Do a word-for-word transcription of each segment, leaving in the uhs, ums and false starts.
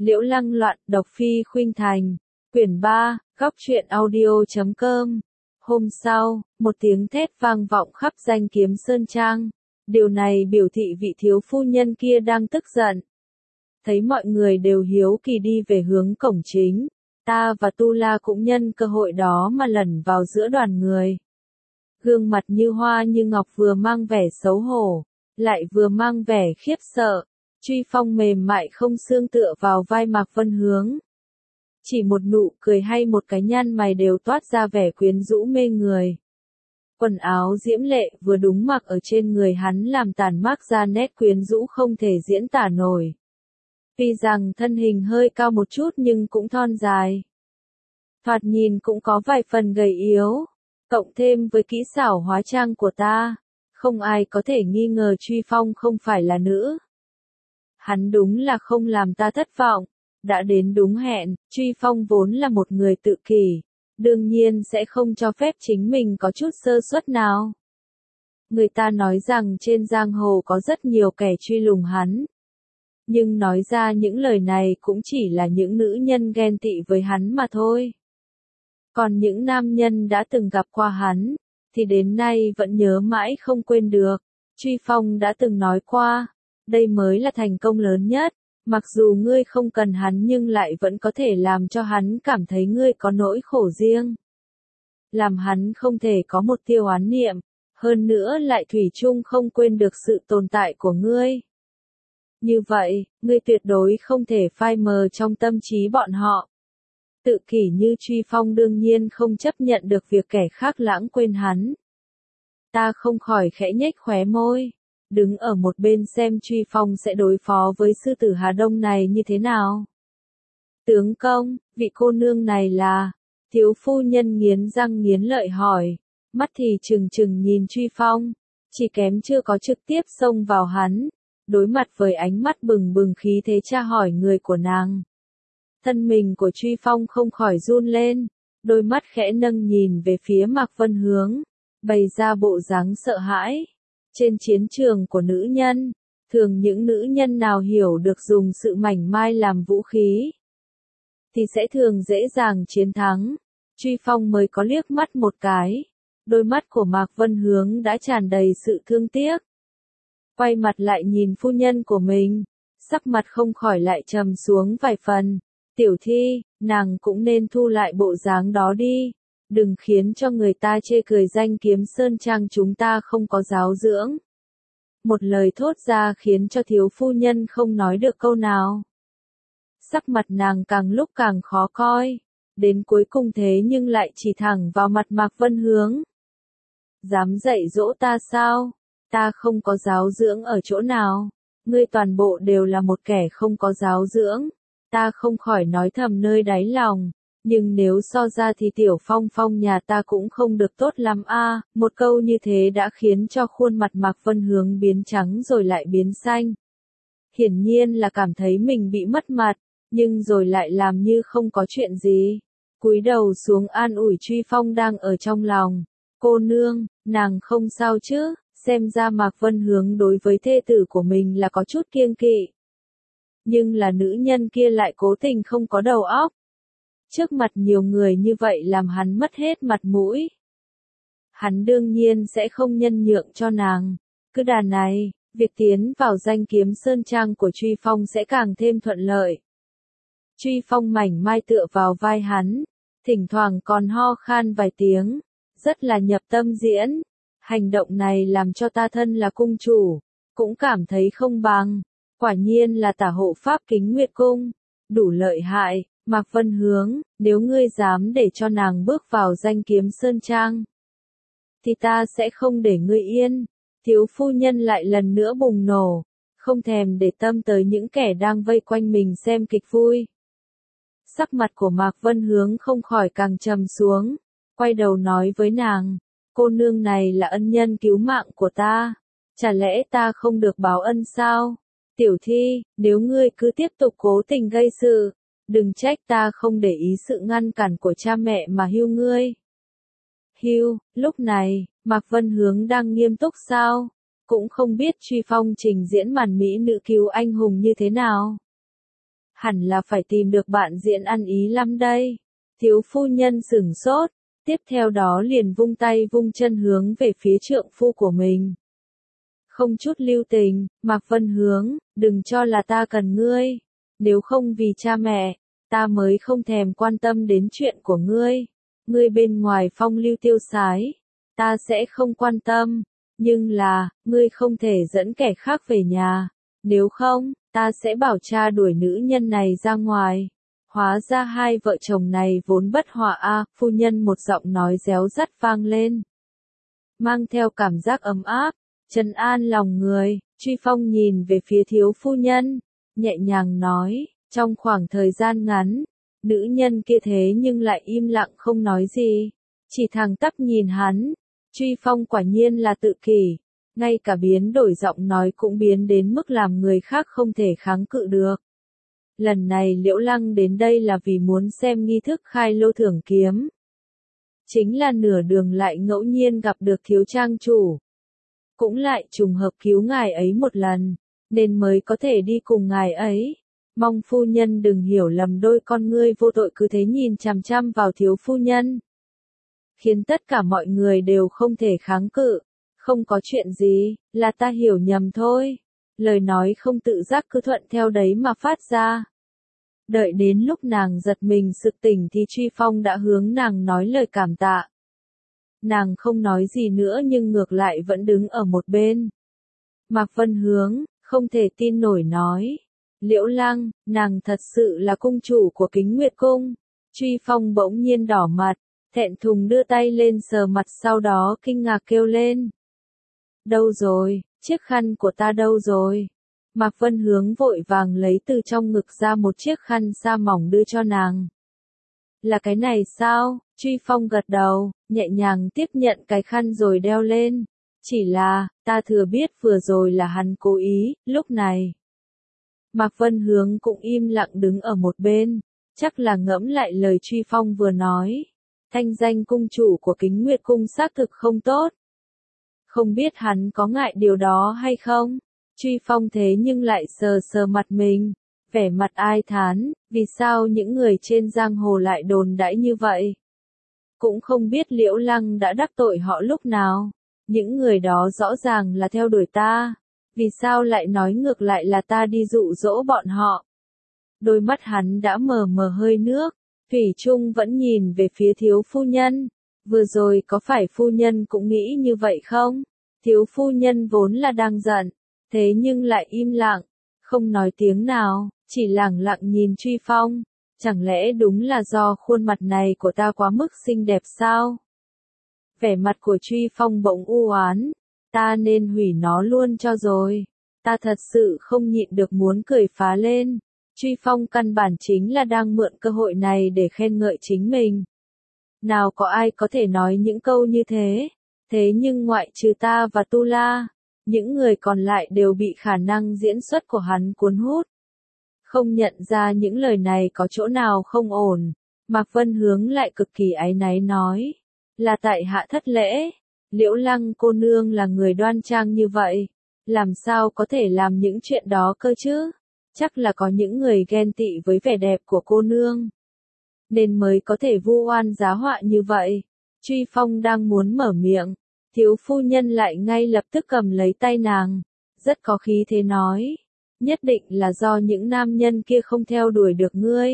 Liễu Lăng loạn, độc phi khuynh thành. Quyển ba, góc truyện audio chấm com. Hôm sau, một tiếng thét vang vọng khắp danh kiếm sơn trang. Điều này biểu thị vị thiếu phu nhân kia đang tức giận. Thấy mọi người đều hiếu kỳ đi về hướng cổng chính, ta và Tu La cũng nhân cơ hội đó mà lẩn vào giữa đoàn người. Gương mặt như hoa như ngọc vừa mang vẻ xấu hổ, lại vừa mang vẻ khiếp sợ. Truy Phong mềm mại không xương tựa vào vai Mạc Vân Hướng. Chỉ một nụ cười hay một cái nhăn mày đều toát ra vẻ quyến rũ mê người. Quần áo diễm lệ vừa đúng mặc ở trên người hắn làm tản mát ra nét quyến rũ không thể diễn tả nổi. Tuy rằng thân hình hơi cao một chút nhưng cũng thon dài. Thoạt nhìn cũng có vài phần gầy yếu. Cộng thêm với kỹ xảo hóa trang của ta, không ai có thể nghi ngờ Truy Phong không phải là nữ. Hắn đúng là không làm ta thất vọng, đã đến đúng hẹn. Truy Phong vốn là một người tự kỷ, đương nhiên sẽ không cho phép chính mình có chút sơ suất nào. Người ta nói rằng trên giang hồ có rất nhiều kẻ truy lùng hắn. Nhưng nói ra những lời này cũng chỉ là những nữ nhân ghen tị với hắn mà thôi. Còn những nam nhân đã từng gặp qua hắn, thì đến nay vẫn nhớ mãi không quên được. Truy Phong đã từng nói qua, đây mới là thành công lớn nhất, mặc dù ngươi không cần hắn nhưng lại vẫn có thể làm cho hắn cảm thấy ngươi có nỗi khổ riêng. Làm hắn không thể có một tia oán niệm, hơn nữa lại thủy chung không quên được sự tồn tại của ngươi. Như vậy, ngươi tuyệt đối không thể phai mờ trong tâm trí bọn họ. Tự kỷ như Truy Phong đương nhiên không chấp nhận được việc kẻ khác lãng quên hắn. Ta không khỏi khẽ nhếch khóe môi, đứng ở một bên xem Truy Phong sẽ đối phó với sư tử Hà Đông này như thế nào. Tướng công, vị cô nương này là, thiếu phu nhân nghiến răng nghiến lợi hỏi, mắt thì trừng trừng nhìn Truy Phong, chỉ kém chưa có trực tiếp xông vào hắn, đối mặt với ánh mắt bừng bừng khí thế tra hỏi người của nàng. Thân mình của Truy Phong không khỏi run lên, đôi mắt khẽ nâng nhìn về phía Mạc Vân Hướng, bày ra bộ dáng sợ hãi. Trên chiến trường của nữ nhân, thường những nữ nhân nào hiểu được dùng sự mảnh mai làm vũ khí, thì sẽ thường dễ dàng chiến thắng. Truy Phong mới có liếc mắt một cái, đôi mắt của Mạc Vân Hướng đã tràn đầy sự thương tiếc. Quay mặt lại nhìn phu nhân của mình, sắc mặt không khỏi lại trầm xuống vài phần. Tiểu Thi, nàng cũng nên thu lại bộ dáng đó đi, đừng khiến cho người ta chê cười danh kiếm sơn trang chúng ta không có giáo dưỡng. Một lời thốt ra khiến cho thiếu phu nhân không nói được câu nào. Sắc mặt nàng càng lúc càng khó coi, đến cuối cùng thế nhưng lại chỉ thẳng vào mặt Mạc Vân Hướng. Dám dạy dỗ ta sao? Ta không có giáo dưỡng ở chỗ nào, ngươi toàn bộ đều là một kẻ không có giáo dưỡng. Ta không khỏi nói thầm nơi đáy lòng, nhưng nếu so ra thì Tiểu Phong Phong nhà ta cũng không được tốt lắm a. Một câu như thế đã khiến cho khuôn mặt Mạc Vân Hướng biến trắng rồi lại biến xanh. Hiển nhiên là cảm thấy mình bị mất mặt, nhưng rồi lại làm như không có chuyện gì. Cúi đầu xuống an ủi Truy Phong đang ở trong lòng. Cô nương, nàng không sao chứ? Xem ra Mạc Vân Hướng đối với thê tử của mình là có chút kiêng kỵ. Nhưng là nữ nhân kia lại cố tình không có đầu óc. Trước mặt nhiều người như vậy làm hắn mất hết mặt mũi. Hắn đương nhiên sẽ không nhân nhượng cho nàng. Cứ đà này, việc tiến vào danh kiếm sơn trang của Truy Phong sẽ càng thêm thuận lợi. Truy Phong mảnh mai tựa vào vai hắn, thỉnh thoảng còn ho khan vài tiếng, rất là nhập tâm diễn. Hành động này làm cho ta thân là cung chủ, cũng cảm thấy không bằng. Quả nhiên là tả hộ pháp Kính Nguyệt Cung, đủ lợi hại. Mạc Vân Hướng, nếu ngươi dám để cho nàng bước vào danh kiếm sơn trang, thì ta sẽ không để ngươi yên. Thiếu phu nhân lại lần nữa bùng nổ, không thèm để tâm tới những kẻ đang vây quanh mình xem kịch vui. Sắc mặt của Mạc Vân Hướng không khỏi càng trầm xuống, quay đầu nói với nàng, cô nương này là ân nhân cứu mạng của ta, chả lẽ ta không được báo ân sao? Tiểu Thi, nếu ngươi cứ tiếp tục cố tình gây sự, đừng trách ta không để ý sự ngăn cản của cha mẹ mà hưu ngươi. Hưu, lúc này, Mạc Vân Hướng đang nghiêm túc sao? Cũng không biết Truy Phong trình diễn màn mỹ nữ cứu anh hùng như thế nào. hẳn là phải tìm được bạn diễn ăn ý lắm đây. Thiếu phu nhân sửng sốt, tiếp theo đó liền vung tay vung chân hướng về phía trượng phu của mình. Không chút lưu tình, Mạc Vân Hướng, đừng cho là ta cần ngươi, nếu không vì cha mẹ, ta mới không thèm quan tâm đến chuyện của ngươi. Ngươi bên ngoài phong lưu tiêu sái, ta sẽ không quan tâm, nhưng là, ngươi không thể dẫn kẻ khác về nhà, nếu không, ta sẽ bảo cha đuổi nữ nhân này ra ngoài. Hóa ra hai vợ chồng này vốn bất hòa a, phu nhân một giọng nói réo rắt vang lên. Mang theo cảm giác ấm áp, trấn an lòng người, Truy Phong nhìn về phía thiếu phu nhân, nhẹ nhàng nói, trong khoảng thời gian ngắn, nữ nhân kia thế nhưng lại im lặng không nói gì, chỉ thẳng tắp nhìn hắn. Truy Phong quả nhiên là tự kỷ, ngay cả biến đổi giọng nói cũng biến đến mức làm người khác không thể kháng cự được. Lần này Liễu Lăng đến đây là vì muốn xem nghi thức khai lô thưởng kiếm. Chính là nửa đường lại ngẫu nhiên gặp được thiếu trang chủ. Cũng lại trùng hợp cứu ngài ấy một lần, nên mới có thể đi cùng ngài ấy. Mong phu nhân đừng hiểu lầm, đôi con ngươi vô tội cứ thế nhìn chằm chằm vào thiếu phu nhân, khiến tất cả mọi người đều không thể kháng cự. Không có chuyện gì, là ta hiểu nhầm thôi. Lời nói không tự giác cứ thuận theo đấy mà phát ra. Đợi đến lúc nàng giật mình sực tỉnh thì Truy Phong đã hướng nàng nói lời cảm tạ. Nàng không nói gì nữa nhưng ngược lại vẫn đứng ở một bên. Mạc Vân Hướng, không thể tin nổi nói. Liễu Lăng, nàng thật sự là cung chủ của Kính Nguyệt Cung. Truy Phong bỗng nhiên đỏ mặt, thẹn thùng đưa tay lên sờ mặt, sau đó kinh ngạc kêu lên. Đâu rồi, chiếc khăn của ta đâu rồi? Mạc Vân Hướng vội vàng lấy từ trong ngực ra một chiếc khăn sa mỏng đưa cho nàng. Là cái này sao? Truy Phong gật đầu, nhẹ nhàng tiếp nhận cái khăn rồi đeo lên. Chỉ là, ta thừa biết vừa rồi là hắn cố ý, lúc này. Mạc Vân Hướng cũng im lặng đứng ở một bên, chắc là ngẫm lại lời Truy Phong vừa nói. Thanh danh cung chủ của Kính Nguyệt Cung xác thực không tốt. Không biết hắn có ngại điều đó hay không? Truy Phong thế nhưng lại sờ sờ mặt mình, vẻ mặt ai thán, vì sao những người trên giang hồ lại đồn đãi như vậy? Cũng không biết Liễu Lăng đã đắc tội họ lúc nào. Những người đó rõ ràng là theo đuổi ta, vì sao lại nói ngược lại là ta đi dụ dỗ bọn họ? Đôi mắt hắn đã mờ mờ hơi nước, thủy chung vẫn nhìn về phía thiếu phu nhân. Vừa rồi có phải phu nhân cũng nghĩ như vậy không? Thiếu phu nhân vốn là đang giận, thế nhưng lại im lặng, không nói tiếng nào, chỉ lẳng lặng nhìn Truy Phong. Chẳng lẽ đúng là do khuôn mặt này của ta quá mức xinh đẹp sao? Vẻ mặt của Truy Phong bỗng u oán, ta nên hủy nó luôn cho rồi. Ta thật sự không nhịn được muốn cười phá lên. Truy Phong căn bản chính là đang mượn cơ hội này để khen ngợi chính mình. Nào có ai có thể nói những câu như thế, thế nhưng ngoại trừ ta và Tu La, những người còn lại đều bị khả năng diễn xuất của hắn cuốn hút. Không nhận ra những lời này có chỗ nào không ổn, Mạc Vân Hướng lại cực kỳ áy náy nói, là tại hạ thất lễ. Liễu Lăng cô nương là người đoan trang như vậy, làm sao có thể làm những chuyện đó cơ chứ? Chắc là có những người ghen tị với vẻ đẹp của cô nương, nên mới có thể vu oan giá họa như vậy. Truy Phong đang muốn mở miệng, thiếu phu nhân lại ngay lập tức cầm lấy tay nàng, rất có khí thế nói, nhất định là do những nam nhân kia không theo đuổi được ngươi,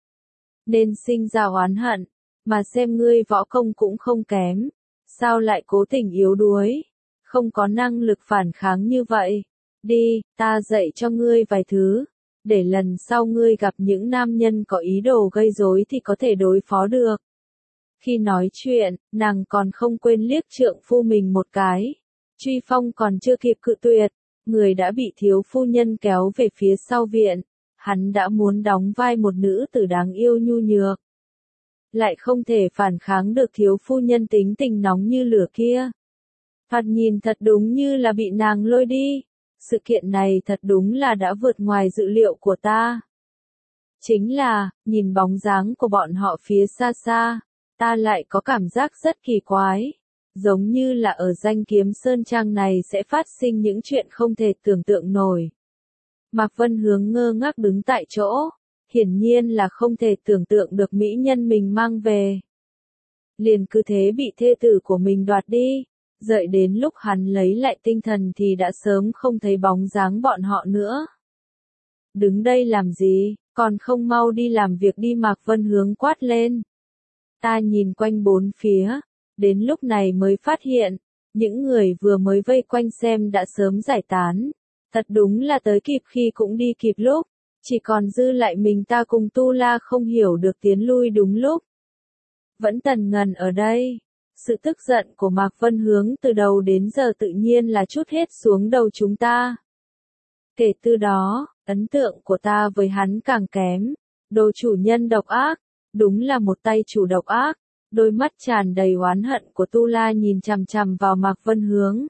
nên sinh ra oán hận, mà xem ngươi võ công cũng không kém, sao lại cố tình yếu đuối, không có năng lực phản kháng như vậy. Đi, ta dạy cho ngươi vài thứ, để lần sau ngươi gặp những nam nhân có ý đồ gây rối thì có thể đối phó được. Khi nói chuyện, nàng còn không quên liếc trượng phu mình một cái. Truy Phong còn chưa kịp cự tuyệt, người đã bị thiếu phu nhân kéo về phía sau viện. Hắn đã muốn đóng vai một nữ tử đáng yêu nhu nhược, lại không thể phản kháng được thiếu phu nhân tính tình nóng như lửa kia. Thoạt nhìn thật đúng như là bị nàng lôi đi. Sự kiện này thật đúng là đã vượt ngoài dự liệu của ta. Chính là, nhìn bóng dáng của bọn họ phía xa xa, ta lại có cảm giác rất kỳ quái. Giống như là ở Danh Kiếm Sơn Trang này sẽ phát sinh những chuyện không thể tưởng tượng nổi. Mạc Vân Hướng ngơ ngác đứng tại chỗ, hiển nhiên là không thể tưởng tượng được mỹ nhân mình mang về. Liền cứ thế bị thê tử của mình đoạt đi, đợi đến lúc hắn lấy lại tinh thần thì đã sớm không thấy bóng dáng bọn họ nữa. Đứng đây làm gì, còn không mau đi làm việc đi, Mạc Vân Hướng quát lên. Ta nhìn quanh bốn phía, đến lúc này mới phát hiện, những người vừa mới vây quanh xem đã sớm giải tán. Thật đúng là tới kịp khi cũng đi kịp lúc, chỉ còn dư lại mình ta cùng Tu La không hiểu được tiến lui đúng lúc. Vẫn Tần Ngần ở đây. Sự tức giận của Mạc Vân Hướng từ đầu đến giờ tự nhiên là trút hết xuống đầu chúng ta. Kể từ đó, ấn tượng của ta với hắn càng kém. Đồ chủ nhân độc ác, đúng là một tay chủ độc ác. Đôi mắt tràn đầy oán hận của Tu La nhìn chằm chằm vào Mạc Vân Hướng.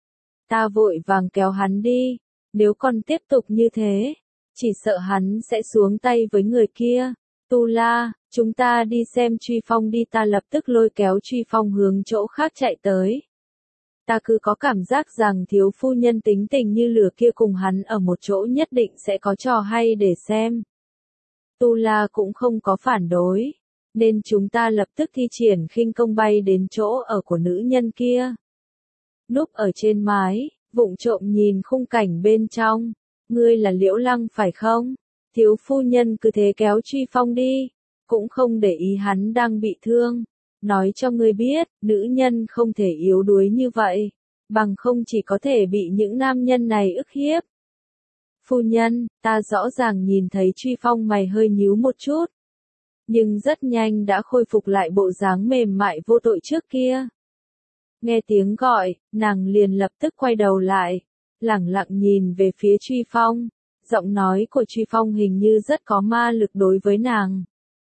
Ta vội vàng kéo hắn đi, nếu còn tiếp tục như thế, chỉ sợ hắn sẽ xuống tay với người kia. Tu La, chúng ta đi xem Truy Phong đi, ta lập tức lôi kéo Truy Phong hướng chỗ khác chạy tới. Ta cứ có cảm giác rằng thiếu phu nhân tính tình như lửa kia cùng hắn ở một chỗ nhất định sẽ có trò hay để xem. Tu La cũng không có phản đối, nên chúng ta lập tức thi triển khinh công bay đến chỗ ở của nữ nhân kia. Núp ở trên mái, vụng trộm nhìn khung cảnh bên trong. Ngươi là Liễu Lăng phải không? Thiếu phu nhân cứ thế kéo Truy Phong đi, cũng không để ý hắn đang bị thương. Nói cho ngươi biết, nữ nhân không thể yếu đuối như vậy, bằng không chỉ có thể bị những nam nhân này ức hiếp. Phu nhân, ta rõ ràng nhìn thấy Truy Phong mày hơi nhíu một chút, nhưng rất nhanh đã khôi phục lại bộ dáng mềm mại vô tội trước kia. Nghe tiếng gọi, nàng liền lập tức quay đầu lại, lẳng lặng nhìn về phía Truy Phong. Giọng nói của Truy Phong hình như rất có ma lực đối với nàng.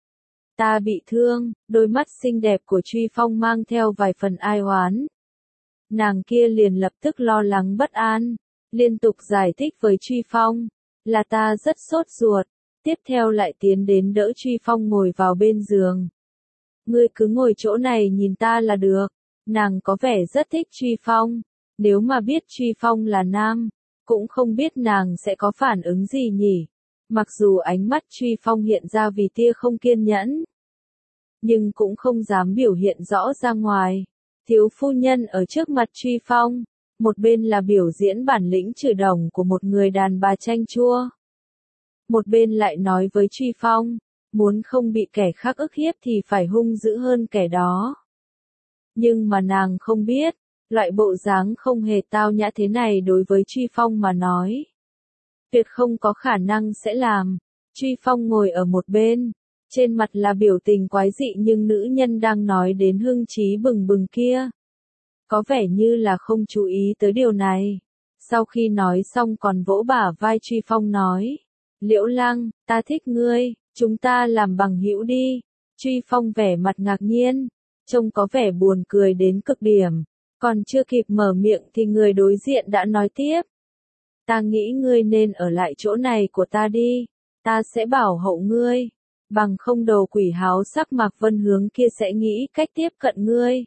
Ta bị thương, đôi mắt xinh đẹp của Truy Phong mang theo vài phần ai oán. Nàng kia liền lập tức lo lắng bất an, liên tục giải thích với Truy Phong, là ta rất sốt ruột, tiếp theo lại tiến đến đỡ Truy Phong ngồi vào bên giường. Ngươi cứ ngồi chỗ này nhìn ta là được. Nàng có vẻ rất thích Truy Phong, nếu mà biết Truy Phong là nam, cũng không biết nàng sẽ có phản ứng gì nhỉ. Mặc dù ánh mắt Truy Phong hiện ra vì tia không kiên nhẫn, nhưng cũng không dám biểu hiện rõ ra ngoài. Thiếu phu nhân ở trước mặt Truy Phong, một bên là biểu diễn bản lĩnh chửi đồng của một người đàn bà chanh chua, một bên lại nói với Truy Phong, muốn không bị kẻ khác ức hiếp thì phải hung dữ hơn kẻ đó. Nhưng mà nàng không biết, loại bộ dáng không hề tao nhã thế này đối với Truy Phong mà nói, tuyệt không có khả năng sẽ làm. Truy Phong ngồi ở một bên, trên mặt là biểu tình quái dị, nhưng nữ nhân đang nói đến hưng trí bừng bừng kia, có vẻ như là không chú ý tới điều này. Sau khi nói xong còn vỗ bả vai Truy Phong nói, Liễu Lăng, ta thích ngươi, chúng ta làm bằng hữu đi. Truy Phong vẻ mặt ngạc nhiên, trông có vẻ buồn cười đến cực điểm, còn chưa kịp mở miệng thì người đối diện đã nói tiếp. Ta nghĩ ngươi nên ở lại chỗ này của ta đi, ta sẽ bảo hộ ngươi, bằng không đồ quỷ háo sắc Mạc Vân Hướng kia sẽ nghĩ cách tiếp cận ngươi.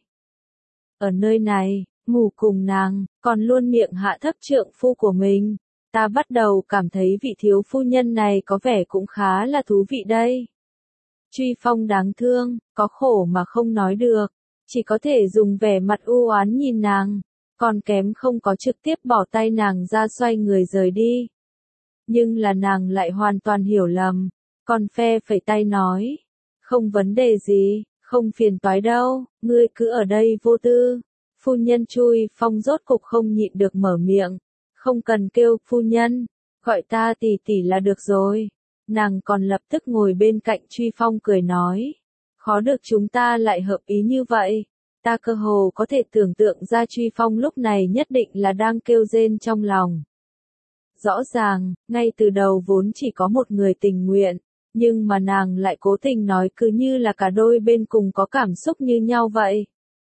Ở nơi này, ngủ cùng nàng, còn luôn miệng hạ thấp trượng phu của mình, ta bắt đầu cảm thấy vị thiếu phu nhân này có vẻ cũng khá là thú vị đây. Truy Phong đáng thương, có khổ mà không nói được, chỉ có thể dùng vẻ mặt u oán nhìn nàng, còn kém không có trực tiếp bỏ tay nàng ra xoay người rời đi. Nhưng là nàng lại hoàn toàn hiểu lầm, còn phe phẩy tay nói, không vấn đề gì, không phiền toái đâu, ngươi cứ ở đây vô tư. Phu nhân. Truy Phong rốt cục không nhịn được mở miệng, không cần kêu phu nhân, gọi ta tỷ tỷ là được rồi. Nàng còn lập tức ngồi bên cạnh Truy Phong cười nói, khó được chúng ta lại hợp ý như vậy. Ta cơ hồ có thể tưởng tượng ra Truy Phong lúc này nhất định là đang kêu rên trong lòng. Rõ ràng, ngay từ đầu vốn chỉ có một người tình nguyện, nhưng mà nàng lại cố tình nói cứ như là cả đôi bên cùng có cảm xúc như nhau vậy.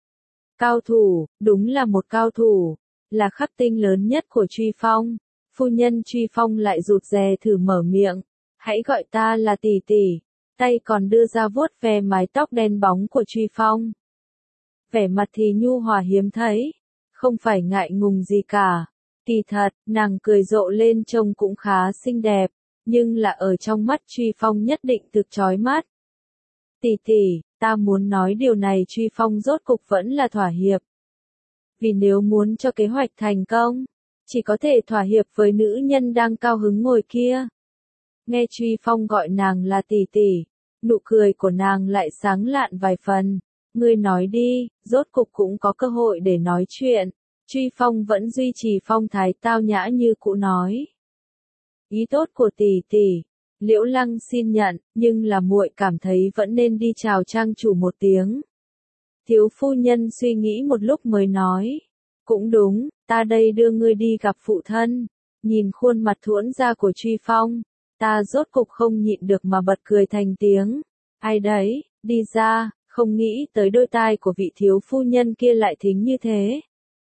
Cao thủ, đúng là một cao thủ, là khắc tinh lớn nhất của Truy Phong. Phu nhân. Truy Phong lại rụt rè thử mở miệng, hãy gọi ta là tỷ tỷ, tay còn đưa ra vuốt ve mái tóc đen bóng của Truy Phong. Vẻ mặt thì nhu hòa hiếm thấy, không phải ngại ngùng gì cả. Kỳ thật, nàng cười rộ lên trông cũng khá xinh đẹp, nhưng là ở trong mắt Truy Phong nhất định thực chói mắt. Tỷ tỷ, ta muốn nói điều này Truy Phong rốt cục vẫn là thỏa hiệp. Vì nếu muốn cho kế hoạch thành công, chỉ có thể thỏa hiệp với nữ nhân đang cao hứng ngồi kia. Nghe Truy Phong gọi nàng là tỷ tỷ, nụ cười của nàng lại sáng lạn vài phần. Ngươi nói đi, rốt cục cũng có cơ hội để nói chuyện. Truy Phong vẫn duy trì phong thái tao nhã như cũ nói. Ý tốt của tỷ tỷ, Liễu Lăng xin nhận, nhưng là muội cảm thấy vẫn nên đi chào trang chủ một tiếng. Thiếu phu nhân suy nghĩ một lúc mới nói. Cũng đúng, ta đây đưa ngươi đi gặp phụ thân. Nhìn khuôn mặt thuẫn ra của Truy Phong, ta rốt cục không nhịn được mà bật cười thành tiếng. Ai đấy, đi ra, không nghĩ tới đôi tai của vị thiếu phu nhân kia lại thính như thế.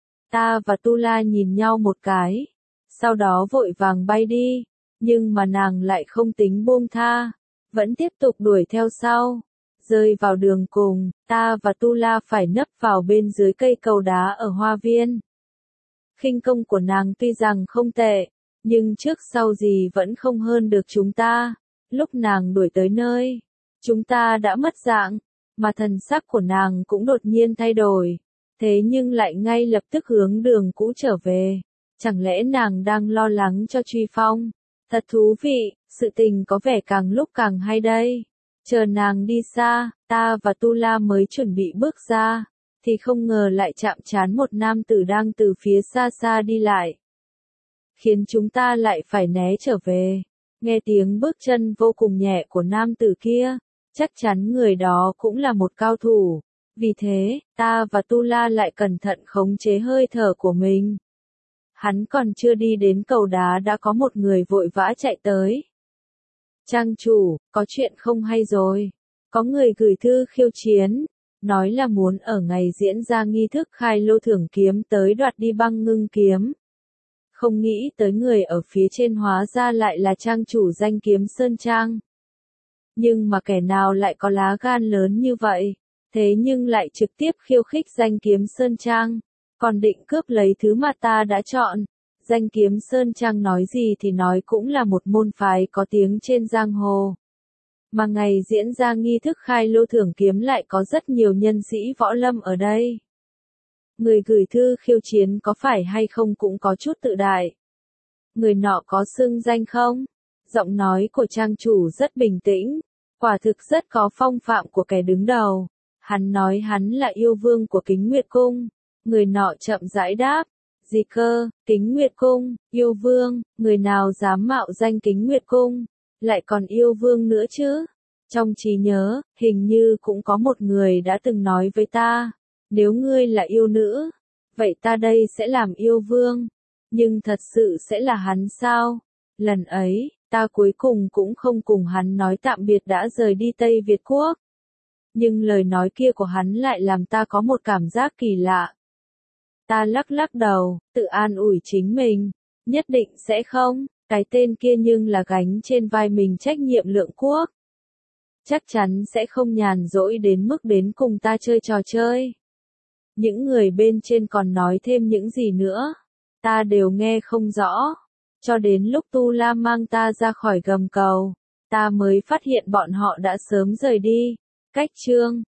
Ta và Tu La nhìn nhau một cái, sau đó vội vàng bay đi, nhưng mà nàng lại không tính buông tha, vẫn tiếp tục đuổi theo sau. Rơi vào đường cùng, ta và Tu La phải nấp vào bên dưới cây cầu đá ở hoa viên. Khinh công của nàng tuy rằng không tệ, nhưng trước sau gì vẫn không hơn được chúng ta. Lúc nàng đuổi tới nơi, chúng ta đã mất dạng, mà thần sắc của nàng cũng đột nhiên thay đổi. Thế nhưng lại ngay lập tức hướng đường cũ trở về. Chẳng lẽ nàng đang lo lắng cho Truy Phong? Thật thú vị, sự tình có vẻ càng lúc càng hay đây. Chờ nàng đi xa, ta và Tu La mới chuẩn bị bước ra, thì không ngờ lại chạm trán một nam tử đang từ phía xa xa đi lại. Khiến chúng ta lại phải né trở về. Nghe tiếng bước chân vô cùng nhẹ của nam tử kia, chắc chắn người đó cũng là một cao thủ. Vì thế, ta và Tu La lại cẩn thận khống chế hơi thở của mình. Hắn còn chưa đi đến cầu đá đã có một người vội vã chạy tới. Trang chủ, có chuyện không hay rồi. Có người gửi thư khiêu chiến, nói là muốn ở ngày diễn ra nghi thức khai lô thưởng kiếm tới đoạt đi băng ngưng kiếm. Không nghĩ tới người ở phía trên hóa ra lại là trang chủ danh kiếm Sơn Trang. Nhưng mà kẻ nào lại có lá gan lớn như vậy, thế nhưng lại trực tiếp khiêu khích danh kiếm Sơn Trang, còn định cướp lấy thứ mà ta đã chọn. Danh kiếm Sơn Trang nói gì thì nói cũng là một môn phái có tiếng trên giang hồ. Mà ngày diễn ra nghi thức khai lô thưởng kiếm lại có rất nhiều nhân sĩ võ lâm ở đây. Người gửi thư khiêu chiến có phải hay không cũng có chút tự đại. Người nọ có xưng danh không? Giọng nói của trang chủ rất bình tĩnh, quả thực rất có phong phạm của kẻ đứng đầu. Hắn nói hắn là yêu vương của Kính Nguyệt Cung. Người nọ chậm rãi đáp. Gì cơ, Kính Nguyệt Cung, yêu vương, người nào dám mạo danh Kính Nguyệt Cung, lại còn yêu vương nữa chứ? Trong trí nhớ, hình như cũng có một người đã từng nói với ta, nếu ngươi là yêu nữ, vậy ta đây sẽ làm yêu vương. Nhưng thật sự sẽ là hắn sao? Lần ấy, ta cuối cùng cũng không cùng hắn nói tạm biệt đã rời đi Tây Việt Quốc. Nhưng lời nói kia của hắn lại làm ta có một cảm giác kỳ lạ. Ta lắc lắc đầu, tự an ủi chính mình, nhất định sẽ không, cái tên kia nhưng là gánh trên vai mình trách nhiệm lượng quốc. Chắc chắn sẽ không nhàn rỗi đến mức đến cùng ta chơi trò chơi. Những người bên trên còn nói thêm những gì nữa, ta đều nghe không rõ. Cho đến lúc Tu La mang ta ra khỏi gầm cầu, ta mới phát hiện bọn họ đã sớm rời đi. Cách chương